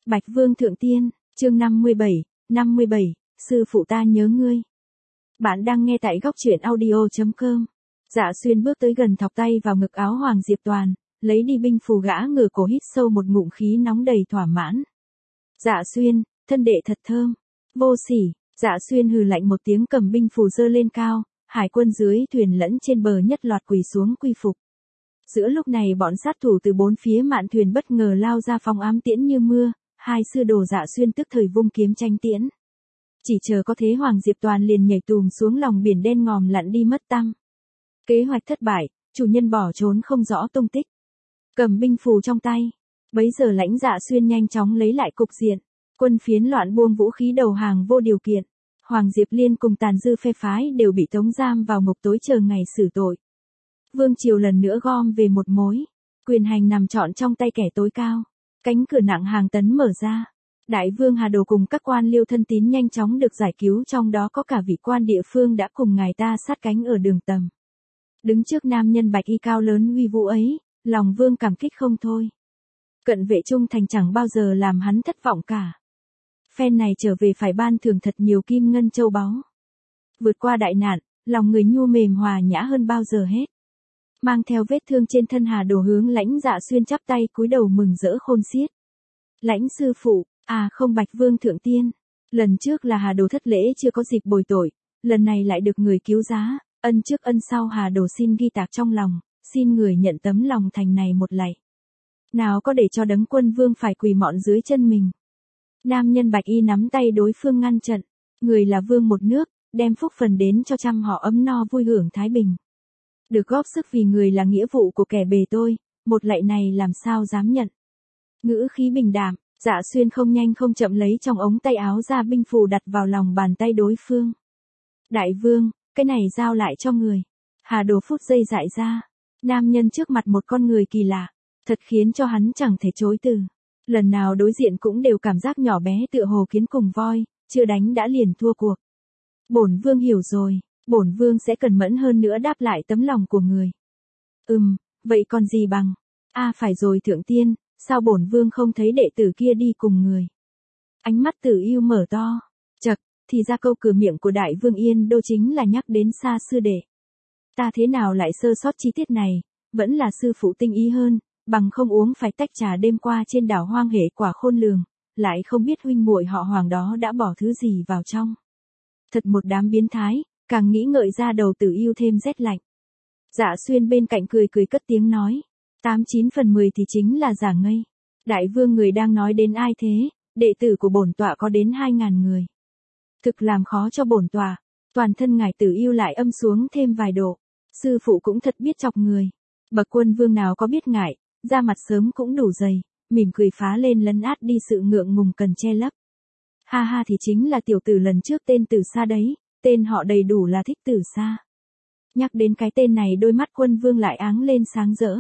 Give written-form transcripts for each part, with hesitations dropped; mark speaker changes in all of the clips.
Speaker 1: Bạch Vương Thượng Tiên, chương 57, sư phụ ta nhớ ngươi. Bạn đang nghe tại góc truyện audio.com. Dạ Xuyên bước tới gần thọc tay vào ngực áo Hoàng Diệp Toàn, lấy đi binh phù gã ngửa cổ hít sâu một ngụm khí nóng đầy thỏa mãn. Dạ Xuyên, thân đệ thật thơm. Vô sỉ, Dạ Xuyên hừ lạnh một tiếng cầm binh phù giơ lên cao, hải quân dưới thuyền lẫn trên bờ nhất loạt quỳ xuống quy phục. Giữa lúc này bọn sát thủ từ bốn phía mạn thuyền bất ngờ lao ra phóng ám tiễn như mưa, hai sư đồ Dạ Xuyên tức thời vung kiếm tranh tiễn. Chỉ chờ có thế Hoàng Diệp Toàn liền nhảy tùm xuống lòng biển đen ngòm lặn đi mất tăm. Kế hoạch thất bại, chủ nhân bỏ trốn không rõ tung tích. Cầm binh phù trong tay, bấy giờ lãnh Dạ Xuyên nhanh chóng lấy lại cục diện, quân phiến loạn buông vũ khí đầu hàng vô điều kiện. Hoàng Diệp Liên cùng tàn dư phe phái đều bị tống giam vào ngục tối chờ ngày xử tội. Vương triều lần nữa gom về một mối, quyền hành nằm trọn trong tay kẻ tối cao. Cánh cửa nặng hàng tấn mở ra. Đại vương Hà Đồ cùng các quan Liêu thân tín nhanh chóng được giải cứu, trong đó có cả vị quan địa phương đã cùng ngài ta sát cánh ở đường tầm. Đứng trước nam nhân bạch y cao lớn uy vũ ấy, lòng vương cảm kích không thôi. Cận vệ trung thành chẳng bao giờ làm hắn thất vọng cả. Phen này trở về phải ban thưởng thật nhiều kim ngân châu báu. Vượt qua đại nạn, lòng người nhu mềm hòa nhã hơn bao giờ hết. Mang theo vết thương trên thân Hà Đồ hướng lãnh Dạ Xuyên chắp tay cúi đầu mừng rỡ khôn xiết. Lãnh sư phụ, không Bạch Vương Thượng Tiên. Lần trước là Hà Đồ thất lễ chưa có dịp bồi tội, lần này lại được người cứu giá, ân trước ân sau Hà Đồ xin ghi tạc trong lòng, xin người nhận tấm lòng thành này một lạy. Nào có để cho đấng quân vương phải quỳ mọn dưới chân mình. Nam nhân bạch y nắm tay đối phương ngăn trận, người là vương một nước, đem phúc phần đến cho trăm họ ấm no vui hưởng thái bình. Được góp sức vì người là nghĩa vụ của kẻ bề tôi, một lạy này làm sao dám nhận. Ngữ khí bình đạm, Dạ Xuyên không nhanh không chậm lấy trong ống tay áo ra binh phù đặt vào lòng bàn tay đối phương. Đại vương, cái này giao lại cho người. Hà Đồ phút giây dại ra. Nam nhân trước mặt một con người kỳ lạ, thật khiến cho hắn chẳng thể chối từ. Lần nào đối diện cũng đều cảm giác nhỏ bé tựa hồ kiến cùng voi, chưa đánh đã liền thua cuộc. Bổn vương hiểu rồi. Bổn vương sẽ cẩn mẫn hơn nữa đáp lại tấm lòng của người. Vậy còn gì bằng? Phải rồi Thượng Tiên, sao bổn vương không thấy đệ tử kia đi cùng người? Ánh mắt Tử Ưu mở to. Chậc, thì ra câu cửa miệng của Đại Vương Yên Đô chính là nhắc đến Sa sư đệ. Ta thế nào lại sơ sót chi tiết này, vẫn là sư phụ tinh ý hơn, bằng không uống phải tách trà đêm qua trên đảo hoang hệ quả khôn lường, lại không biết huynh muội họ Hoàng đó đã bỏ thứ gì vào trong. Thật một đám biến thái. Càng nghĩ ngợi ra đầu Tử Ưu thêm rét lạnh. Dạ Xuyên bên cạnh cười cất tiếng nói. 89 phần 10 thì chính là giả ngây. Đại vương người đang nói đến ai thế? Đệ tử của bổn tọa có đến 2.000 người. Thực làm khó cho bổn tọa. Toàn thân ngài Tử Ưu lại âm xuống thêm vài độ. Sư phụ cũng thật biết chọc người. Bậc quân vương nào có biết ngại, da mặt sớm cũng đủ dày, mỉm cười phá lên lấn át đi sự ngượng ngùng cần che lấp. Ha thì chính là tiểu tử lần trước tên Tử Sa đấy. Tên họ đầy đủ là Thích Tử Sa. Nhắc đến cái tên này đôi mắt quân vương lại áng lên sáng rỡ.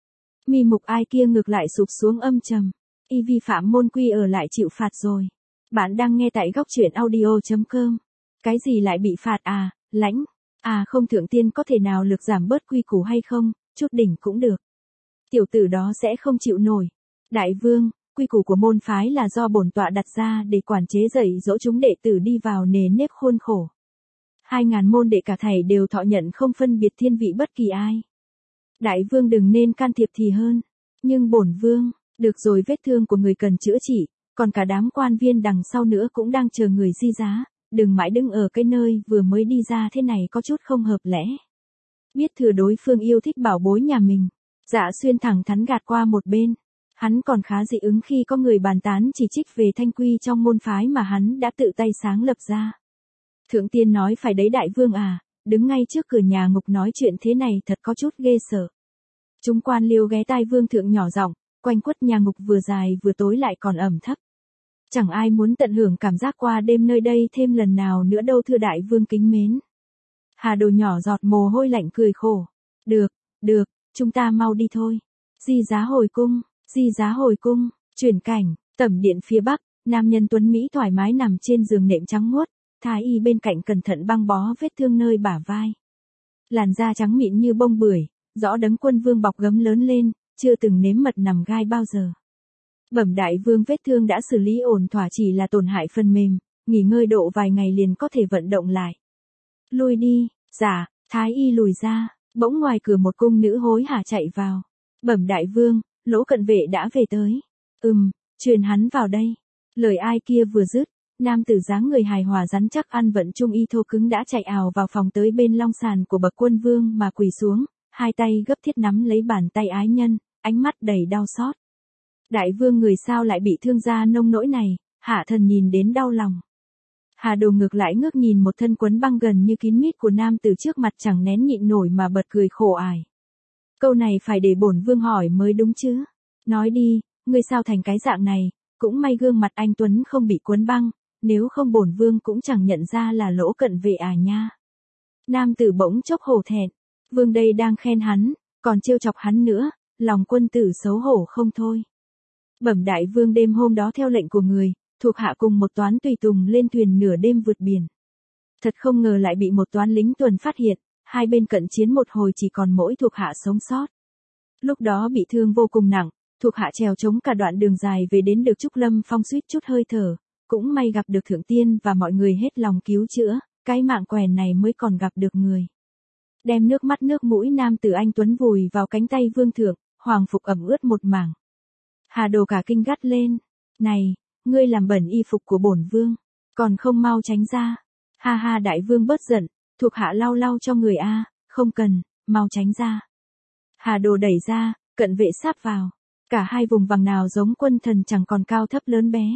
Speaker 1: Mi mục ai kia ngược lại sụp xuống âm trầm. Y vi phạm môn quy ở lại chịu phạt rồi. Bạn đang nghe tại góc truyện audio.com. Cái gì lại bị phạt lãnh? Không Thượng Tiên có thể nào lực giảm bớt quy củ hay không, chút đỉnh cũng được. Tiểu tử đó sẽ không chịu nổi. Đại vương, quy củ của môn phái là do bổn tọa đặt ra để quản chế dạy dỗ chúng đệ tử đi vào nề nếp khuôn khổ. 2.000 môn đệ cả thảy đều thọ nhận không phân biệt thiên vị bất kỳ ai. Đại vương đừng nên can thiệp thì hơn. Nhưng bổn vương, được rồi vết thương của người cần chữa trị, còn cả đám quan viên đằng sau nữa cũng đang chờ người di giá, đừng mãi đứng ở cái nơi vừa mới đi ra thế này có chút không hợp lẽ. Biết thừa đối phương yêu thích bảo bối nhà mình, Dạ Xuyên thẳng thắn gạt qua một bên. Hắn còn khá dị ứng khi có người bàn tán chỉ trích về thanh quy trong môn phái mà hắn đã tự tay sáng lập ra. Thượng Tiên nói phải đấy đại vương đứng ngay trước cửa nhà ngục nói chuyện thế này thật có chút ghê sợ. Chúng quan Liêu ghé tai vương thượng nhỏ giọng, quanh quất nhà ngục vừa dài vừa tối lại còn ẩm thấp. Chẳng ai muốn tận hưởng cảm giác qua đêm nơi đây thêm lần nào nữa đâu thưa đại vương kính mến. Hà Đồ nhỏ giọt mồ hôi lạnh cười khổ. Được, chúng ta mau đi thôi. Di giá hồi cung, chuyển cảnh, tẩm điện phía bắc, nam nhân tuấn Mỹ thoải mái nằm trên giường nệm trắng muốt. Thái y bên cạnh cẩn thận băng bó vết thương nơi bả vai. Làn da trắng mịn như bông bưởi, rõ đấng quân vương bọc gấm lớn lên, chưa từng nếm mật nằm gai bao giờ. Bẩm đại vương, vết thương đã xử lý ổn thỏa, chỉ là tổn hại phần mềm, nghỉ ngơi độ vài ngày liền có thể vận động lại. Lui đi. Dạ. Thái y lùi ra, bỗng ngoài cửa một cung nữ hối hả chạy vào. Bẩm đại vương, Lỗ cận vệ đã về tới. Truyền hắn vào đây. Lời ai kia vừa dứt, nam tử dáng người hài hòa rắn chắc ăn vận trung y thô cứng đã chạy ào vào phòng tới bên long sàn của bậc quân vương mà quỳ xuống, hai tay gấp thiết nắm lấy bàn tay ái nhân, ánh mắt đầy đau xót. Đại vương, người sao lại bị thương ra nông nỗi này? Hạ thần nhìn đến đau lòng. Hà Đồ ngược lại ngước nhìn một thân quấn băng gần như kín mít của nam tử trước mặt, chẳng nén nhịn nổi mà bật cười khổ ải. Câu này phải để bổn vương hỏi mới đúng chứ. Nói đi, ngươi sao thành cái dạng này? Cũng may gương mặt anh tuấn không bị quấn băng, nếu không bổn vương cũng chẳng nhận ra là Lỗ cận vệ à nha. Nam tử bỗng chốc hổ thẹn. Vương đây đang khen hắn, còn trêu chọc hắn nữa, lòng quân tử xấu hổ không thôi. Bẩm đại vương, đêm hôm đó theo lệnh của người, thuộc hạ cùng một toán tùy tùng lên thuyền nửa đêm vượt biển. Thật không ngờ lại bị một toán lính tuần phát hiện, hai bên cận chiến một hồi chỉ còn mỗi thuộc hạ sống sót. Lúc đó bị thương vô cùng nặng, thuộc hạ trèo chống cả đoạn đường dài về đến được Trúc Lâm Phong suýt chút hơi thở, cũng may gặp được thượng tiên và mọi người hết lòng cứu chữa, cái mạng quèn này mới còn gặp được người. Đem nước mắt nước mũi nam tử anh tuấn vùi vào cánh tay vương thượng, hoàng phục ẩm ướt một mảng. Hà Đồ cả kinh gắt lên. Này, ngươi làm bẩn y phục của bổn vương, còn không mau tránh ra. Ha ha, đại vương bớt giận, thuộc hạ lau lau cho người a, không cần, mau tránh ra. Hà Đồ đẩy ra, cận vệ sáp vào. Cả hai vùng vằng nào giống quân thần chẳng còn cao thấp lớn bé.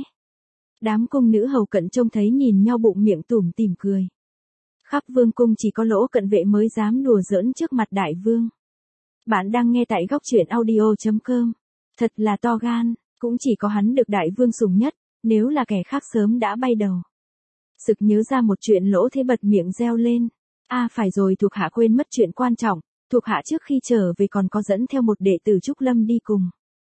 Speaker 1: Đám cung nữ hầu cận trông thấy nhìn nhau bụng miệng tủm tỉm cười. Khắp vương cung chỉ có Lỗ cận vệ mới dám đùa giỡn trước mặt đại vương. Bạn đang nghe tại góc truyện audio.com. Thật là to gan, cũng chỉ có hắn được đại vương sủng nhất, nếu là kẻ khác sớm đã bay đầu. Sực nhớ ra một chuyện, Lỗ Thế bật miệng reo lên. Phải rồi, thuộc hạ quên mất chuyện quan trọng, thuộc hạ trước khi trở về còn có dẫn theo một đệ tử Trúc Lâm đi cùng.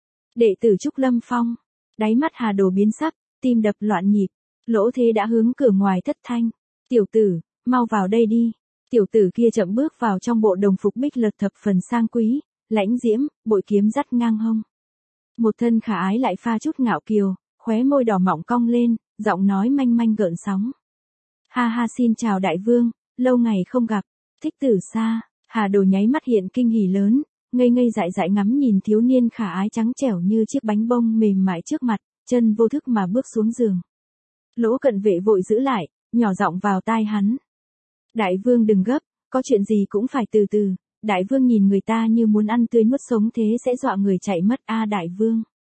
Speaker 1: Đệ tử Trúc Lâm Phong. Đáy mắt Hà Đồ biến sắc, tim đập loạn nhịp. Lỗ Thế đã hướng cửa ngoài thất thanh. Tiểu tử, mau vào đây đi. Tiểu tử kia chậm bước vào trong bộ đồng phục bích lật thập phần sang quý, lãnh diễm, bội kiếm dắt ngang hông. Một thân khả ái lại pha chút ngạo kiều, khóe môi đỏ mọng cong lên, giọng nói manh manh gợn sóng. Ha ha, xin chào đại vương, lâu ngày không gặp. Thích Tử Sa. Hà Đồ nháy mắt hiện kinh hỉ lớn, ngây ngây dại dại ngắm nhìn thiếu niên khả ái trắng trẻo như chiếc bánh bông mềm mại trước mặt, chân vô thức mà bước xuống giường. Lỗ cận vệ vội giữ lại, nhỏ giọng vào tai hắn. Đại vương đừng gấp, có chuyện gì cũng phải từ từ, đại vương nhìn người ta như muốn ăn tươi nuốt sống thế sẽ dọa người chạy mất đại vương.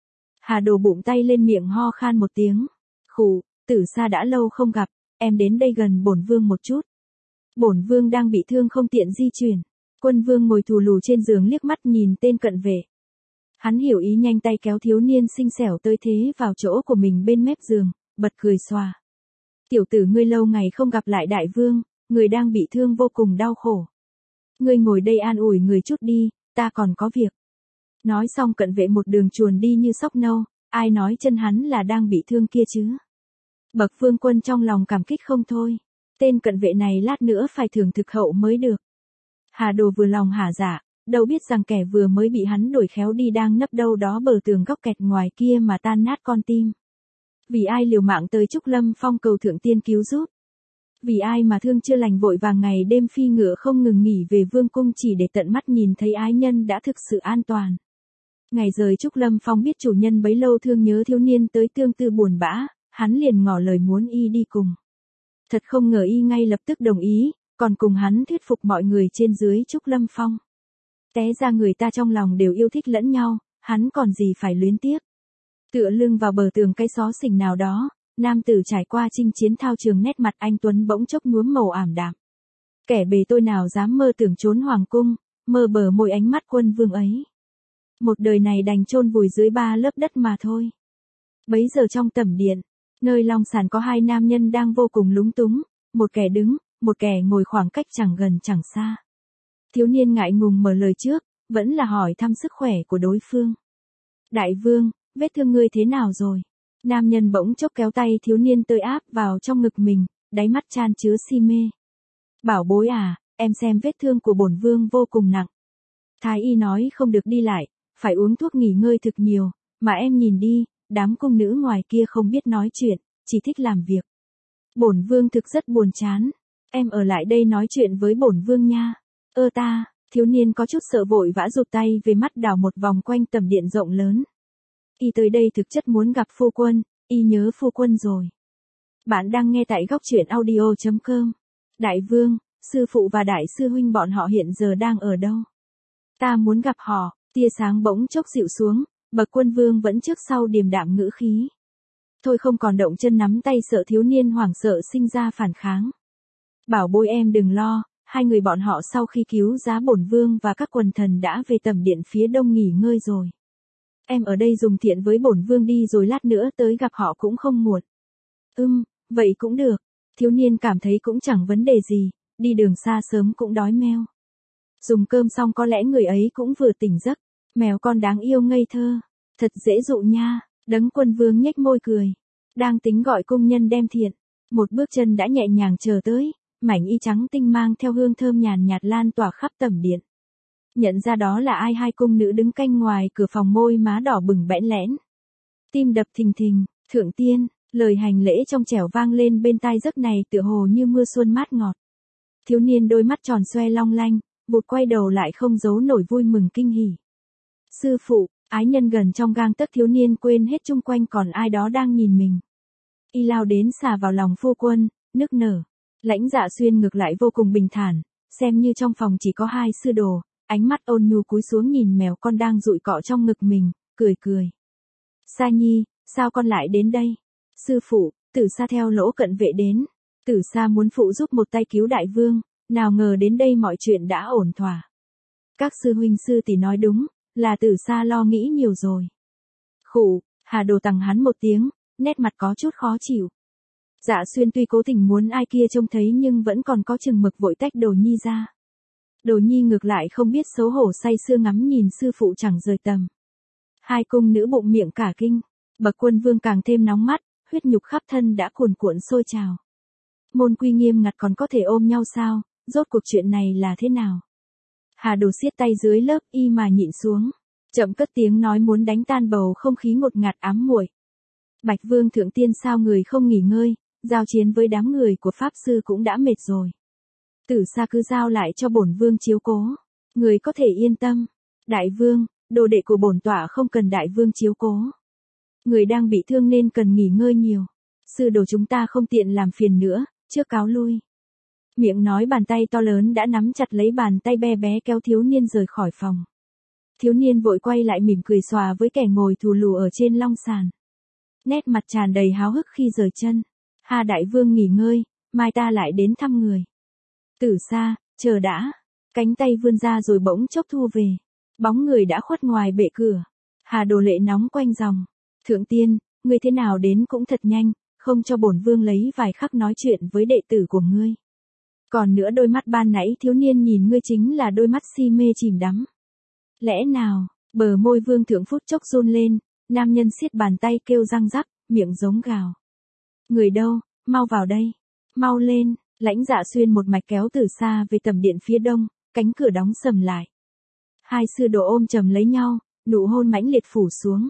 Speaker 1: Hà Đồ bụng tay lên miệng ho khan một tiếng. Khụ, Tử Sa đã lâu không gặp, em đến đây gần bổn vương một chút. Bổn vương đang bị thương không tiện di chuyển. Quân vương ngồi thù lù trên giường liếc mắt nhìn tên cận vệ. Hắn hiểu ý, nhanh tay kéo thiếu niên xinh xẻo tới thế vào chỗ của mình bên mép giường, bật cười xòa. Tiểu tử, ngươi lâu ngày không gặp lại đại vương, người đang bị thương vô cùng đau khổ. Ngươi ngồi đây an ủi người chút đi, ta còn có việc. Nói xong cận vệ một đường chuồn đi như sóc nâu, ai nói chân hắn là đang bị thương kia chứ. Bậc vương quân trong lòng cảm kích không thôi. Tên cận vệ này lát nữa phải thưởng thực hậu mới được. Hà Đồ vừa lòng hả dạ, đâu biết rằng kẻ vừa mới bị hắn đuổi khéo đi đang nấp đâu đó bờ tường góc kẹt ngoài kia mà tan nát con tim. Vì ai liều mạng tới Trúc Lâm Phong cầu thượng tiên cứu giúp. Vì ai mà thương chưa lành vội vàng ngày đêm phi ngựa không ngừng nghỉ về vương cung chỉ để tận mắt nhìn thấy ái nhân đã thực sự an toàn. Ngày rời Trúc Lâm Phong biết chủ nhân bấy lâu thương nhớ thiếu niên tới tương tư buồn bã, hắn liền ngỏ lời muốn y đi cùng. Thật không ngờ y ngay lập tức đồng ý, còn cùng hắn thuyết phục mọi người trên dưới Trúc Lâm Phong. Té ra người ta trong lòng đều yêu thích lẫn nhau, hắn còn gì phải luyến tiếc. Tựa lưng vào bờ tường cây xó xỉnh nào đó, nam tử trải qua chinh chiến thao trường, nét mặt anh tuấn bỗng chốc nhuốm màu ảm đạm. Kẻ bề tôi nào dám mơ tưởng trốn hoàng cung, mơ bờ môi ánh mắt quân vương ấy. Một đời này đành chôn vùi dưới 3 lớp đất mà thôi. Bấy giờ trong tẩm điện, nơi long sàn có hai nam nhân đang vô cùng lúng túng, một kẻ đứng, một kẻ ngồi khoảng cách chẳng gần chẳng xa. Thiếu niên ngại ngùng mở lời trước, vẫn là hỏi thăm sức khỏe của đối phương. Đại vương, vết thương ngươi thế nào rồi? Nam nhân bỗng chốc kéo tay thiếu niên tới áp vào trong ngực mình, đáy mắt chan chứa si mê. Bảo bối à, em xem vết thương của bổn vương vô cùng nặng. Thái y nói không được đi lại, phải uống thuốc nghỉ ngơi thực nhiều, mà em nhìn đi, đám cung nữ ngoài kia không biết nói chuyện, chỉ thích làm việc. Bổn vương thực rất buồn chán, em ở lại đây nói chuyện với bổn vương nha. Ta, thiếu niên có chút sợ vội vã rụt tay về mắt đảo một vòng quanh tầm điện rộng lớn. Y tới đây thực chất muốn gặp phu quân, y nhớ phu quân rồi. Bạn đang nghe tại góc truyện audio.com. Đại vương, sư phụ và đại sư huynh bọn họ hiện giờ đang ở đâu? Ta muốn gặp họ. Tia sáng bỗng chốc dịu xuống, bậc quân vương vẫn trước sau điềm đạm ngữ khí. Thôi không còn động chân nắm tay sợ thiếu niên hoảng sợ sinh ra phản kháng. Bảo bối em đừng lo, hai người bọn họ sau khi cứu giá bổn vương và các quần thần đã về tầm điện phía đông nghỉ ngơi rồi. Em ở đây dùng thiện với bổn vương đi rồi lát nữa tới gặp họ cũng không muộn. Vậy cũng được. Thiếu niên cảm thấy cũng chẳng vấn đề gì, đi đường xa sớm cũng đói meo. Dùng cơm xong có lẽ người ấy cũng vừa tỉnh giấc. Mèo con đáng yêu ngây thơ, thật dễ dụ nha. Đấng quân vương nhếch môi cười, đang tính gọi cung nhân đem thiện, một bước chân đã nhẹ nhàng chờ tới, mảnh y trắng tinh mang theo hương thơm nhàn nhạt lan tỏa khắp tầm điện. Nhận ra đó là ai, hai cung nữ đứng canh ngoài cửa phòng, môi má đỏ bừng bẽn lẽn, tim đập thình thình. Thượng tiên, lời hành lễ trong trẻo vang lên bên tai, giấc này tựa hồ như mưa xuân mát ngọt. Thiếu niên đôi mắt tròn xoe long lanh, vụt quay đầu lại không giấu nổi vui mừng kinh hỉ. Sư phụ, ái nhân gần trong gang tấc, thiếu niên quên hết chung quanh còn ai đó đang nhìn mình. Y lao đến xà vào lòng phu quân, nức nở. Lãnh Dạ Xuyên ngược lại vô cùng bình thản, xem như trong phòng chỉ có hai sư đồ, ánh mắt ôn nhu cúi xuống nhìn mèo con đang dụi cọ trong ngực mình, cười cười. Sa Nhi, sao con lại đến đây? Sư phụ, Tử Sa theo Lỗ Cận Vệ đến. Tử Sa muốn phụ giúp một tay cứu đại vương, nào ngờ đến đây mọi chuyện đã ổn thỏa. Các sư huynh sư tỷ nói đúng, là Tử Sa lo nghĩ nhiều rồi. Khụ, Hà Đồ tằng hắn một tiếng, nét mặt có chút khó chịu. Dạ Xuyên tuy cố tình muốn ai kia trông thấy nhưng vẫn còn có chừng mực vội tách Đồ Nhi ra. Đồ Nhi ngược lại không biết xấu hổ say sưa ngắm nhìn sư phụ chẳng rời tầm. Hai cung nữ bụng miệng cả kinh, bậc quân vương càng thêm nóng mắt, huyết nhục khắp thân đã cuồn cuộn sôi trào. Môn quy nghiêm ngặt còn có thể ôm nhau sao, rốt cuộc chuyện này là thế nào? Hà Đồ siết tay dưới lớp y mà nhịn xuống, chậm cất tiếng nói muốn đánh tan bầu không khí ngột ngạt ám muội. Bạch Vương thượng tiên sao người không nghỉ ngơi, giao chiến với đám người của pháp sư cũng đã mệt rồi. Tử Sa cứ giao lại cho bổn vương chiếu cố, người có thể yên tâm. Đại vương, đồ đệ của bổn tọa không cần đại vương chiếu cố. Người đang bị thương nên cần nghỉ ngơi nhiều. Sư đồ chúng ta không tiện làm phiền nữa, trước cáo lui. Miệng nói bàn tay to lớn đã nắm chặt lấy bàn tay bé bé kéo thiếu niên rời khỏi phòng. Thiếu niên vội quay lại mỉm cười xòa với kẻ ngồi thù lù ở trên long sàn. Nét mặt tràn đầy háo hức khi rời chân. Hà đại vương nghỉ ngơi, mai ta lại đến thăm người. Tử Sa, chờ đã. Cánh tay vươn ra rồi bỗng chốc thu về. Bóng người đã khuất ngoài bệ cửa. Hà Đồ lệ nóng quanh dòng. Thượng tiên, ngươi thế nào đến cũng thật nhanh, không cho bổn vương lấy vài khắc nói chuyện với đệ tử của ngươi. Còn nữa đôi mắt ban nãy thiếu niên nhìn ngươi chính là đôi mắt si mê chìm đắm. Lẽ nào, bờ môi vương thượng phút chốc run lên, nam nhân siết bàn tay kêu răng rắc, miệng giống gào. Người đâu, mau vào đây, mau lên. Lãnh Dạ Xuyên một mạch kéo Tử Sa về tầm điện phía đông, cánh cửa đóng sầm lại. Hai sư đồ ôm chầm lấy nhau, nụ hôn mãnh liệt phủ xuống.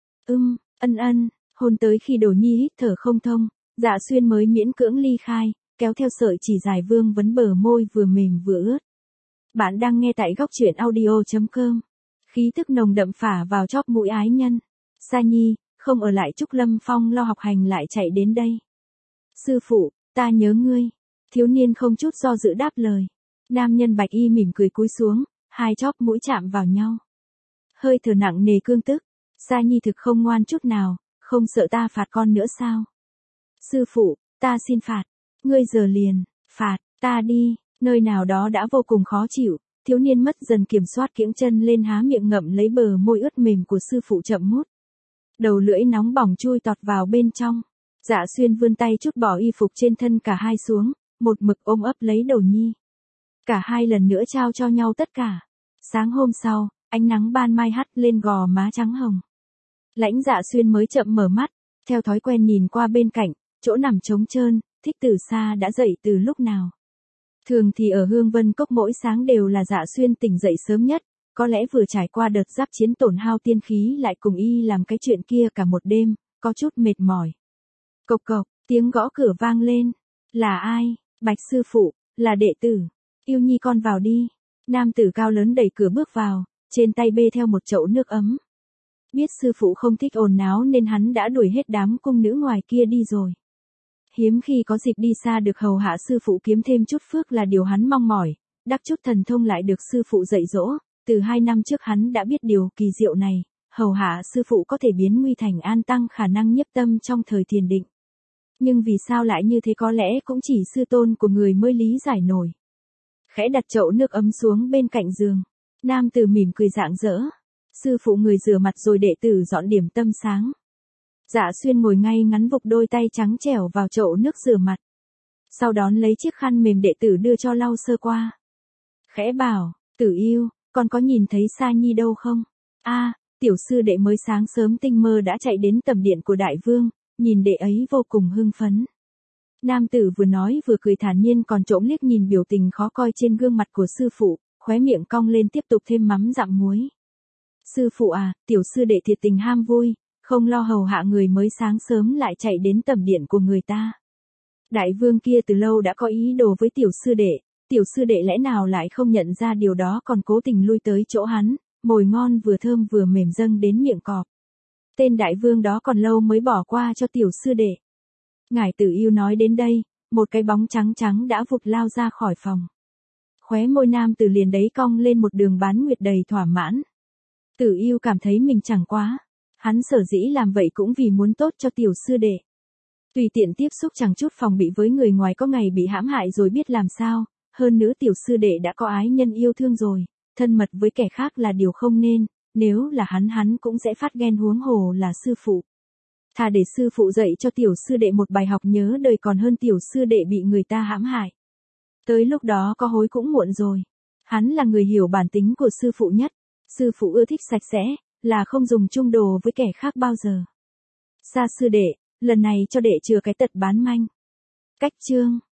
Speaker 1: Ân, hôn tới khi Đồ Nhi hít thở không thông, Dạ Xuyên mới miễn cưỡng ly khai, kéo theo sợi chỉ dài vương vấn bờ môi vừa mềm vừa ướt. Bạn đang nghe tại góc truyện audio.com. Khí tức nồng đậm phả vào chóp mũi ái nhân. Sa Nhi, không ở lại Trúc Lâm Phong lo học hành lại chạy đến đây. Sư phụ, ta nhớ ngươi. Thiếu niên không chút do dự đáp lời. Nam nhân bạch y mỉm cười cúi xuống, hai chóp mũi chạm vào nhau. Hơi thở nặng nề cương tức. Sa Nhi thực không ngoan chút nào, không sợ ta phạt con nữa sao? Sư phụ, ta xin phạt. Ngươi giờ liền, phạt, ta đi. Nơi nào đó đã vô cùng khó chịu, thiếu niên mất dần kiểm soát kiễng chân lên há miệng ngậm lấy bờ môi ướt mềm của sư phụ chậm mút. Đầu lưỡi nóng bỏng chui tọt vào bên trong. Dạ Xuyên vươn tay trút bỏ y phục trên thân cả hai xuống, một mực ôm ấp lấy Đồ Nhi. Cả hai lần nữa trao cho nhau tất cả. Sáng hôm sau, ánh nắng ban mai hắt lên gò má trắng hồng. Lãnh Dạ Xuyên mới chậm mở mắt, theo thói quen nhìn qua bên cạnh, chỗ nằm trống trơn, Thích Tử Sa đã dậy từ lúc nào. Thường thì ở Hương Vân Cốc mỗi sáng đều là Dạ Xuyên tỉnh dậy sớm nhất, có lẽ vừa trải qua đợt giáp chiến tổn hao tiên khí lại cùng y làm cái chuyện kia cả một đêm, có chút mệt mỏi. Cộc cộc, tiếng gõ cửa vang lên. Là ai? Bạch sư phụ, là đệ tử. Yêu nhi con vào đi. Nam tử cao lớn đẩy cửa bước vào, trên tay bê theo một chậu nước ấm. Biết sư phụ không thích ồn náo nên hắn đã đuổi hết đám cung nữ ngoài kia đi rồi. Hiếm khi có dịp đi xa được hầu hạ sư phụ kiếm thêm chút phước là điều hắn mong mỏi, đắc chút thần thông lại được sư phụ dạy dỗ. Từ 2 năm trước hắn đã biết điều kỳ diệu này, hầu hạ sư phụ có thể biến nguy thành an, tăng khả năng nhiếp tâm trong thời thiền định. Nhưng vì sao lại như thế có lẽ cũng chỉ sư tôn của người mới lý giải nổi. Khẽ đặt chậu nước ấm xuống bên cạnh giường. Nam tử mỉm cười rạng rỡ. Sư phụ người rửa mặt rồi đệ tử dọn điểm tâm sáng. Dạ Xuyên ngồi ngay ngắn vục đôi tay trắng trẻo vào chậu nước rửa mặt. Sau đó lấy chiếc khăn mềm đệ tử đưa cho lau sơ qua. Khẽ bảo, Tử Yêu, con có nhìn thấy Sa Nhi đâu không? Tiểu sư đệ mới sáng sớm tinh mơ đã chạy đến tầm điện của đại vương, nhìn đệ ấy vô cùng hưng phấn. Nam tử vừa nói vừa cười thản nhiên còn trộm liếc nhìn biểu tình khó coi trên gương mặt của sư phụ, khóe miệng cong lên tiếp tục thêm mắm dặm muối. Sư phụ à, tiểu sư đệ thiệt tình ham vui, không lo hầu hạ người mới sáng sớm lại chạy đến tầm điện của người ta. Đại vương kia từ lâu đã có ý đồ với tiểu sư đệ lẽ nào lại không nhận ra điều đó còn cố tình lui tới chỗ hắn, mồi ngon vừa thơm vừa mềm dâng đến miệng cọp. Tên đại vương đó còn lâu mới bỏ qua cho tiểu sư đệ. Ngải Tử Yêu nói đến đây, một cái bóng trắng trắng đã vụt lao ra khỏi phòng. Khóe môi nam tử liền đấy cong lên một đường bán nguyệt đầy thỏa mãn. Tử Yêu cảm thấy mình chẳng quá. Hắn sở dĩ làm vậy cũng vì muốn tốt cho tiểu sư đệ. Tùy tiện tiếp xúc chẳng chút phòng bị với người ngoài có ngày bị hãm hại rồi biết làm sao. Hơn nữa tiểu sư đệ đã có ái nhân yêu thương rồi. Thân mật với kẻ khác là điều không nên. Nếu là hắn cũng sẽ phát ghen, huống hồ là sư phụ. Thà để sư phụ dạy cho tiểu sư đệ một bài học nhớ đời còn hơn tiểu sư đệ bị người ta hãm hại. Tới lúc đó có hối cũng muộn rồi. Hắn là người hiểu bản tính của sư phụ nhất. Sư phụ ưa thích sạch sẽ, là không dùng chung đồ với kẻ khác bao giờ. Sa sư đệ, lần này cho đệ chừa cái tật bán manh. Cách chương